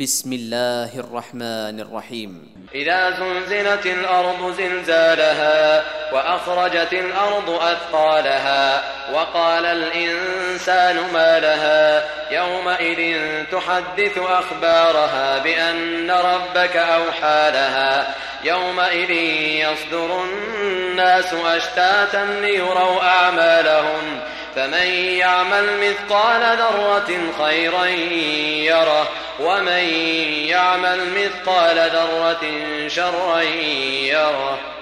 بسم الله الرحمن الرحيم. إذا زلزلت الأرض زلزالها وأخرجت الأرض أثقالها وقال الإنسان ما لها يومئذ تحدث أخبارها بأن ربك أوحى لها يومئذ يصدر الناس أشتاتا ليروا أعمالهم فمن يعمل مثقال ذرة خيرا يره ومن يعمل مثقال ذرة شرا يره.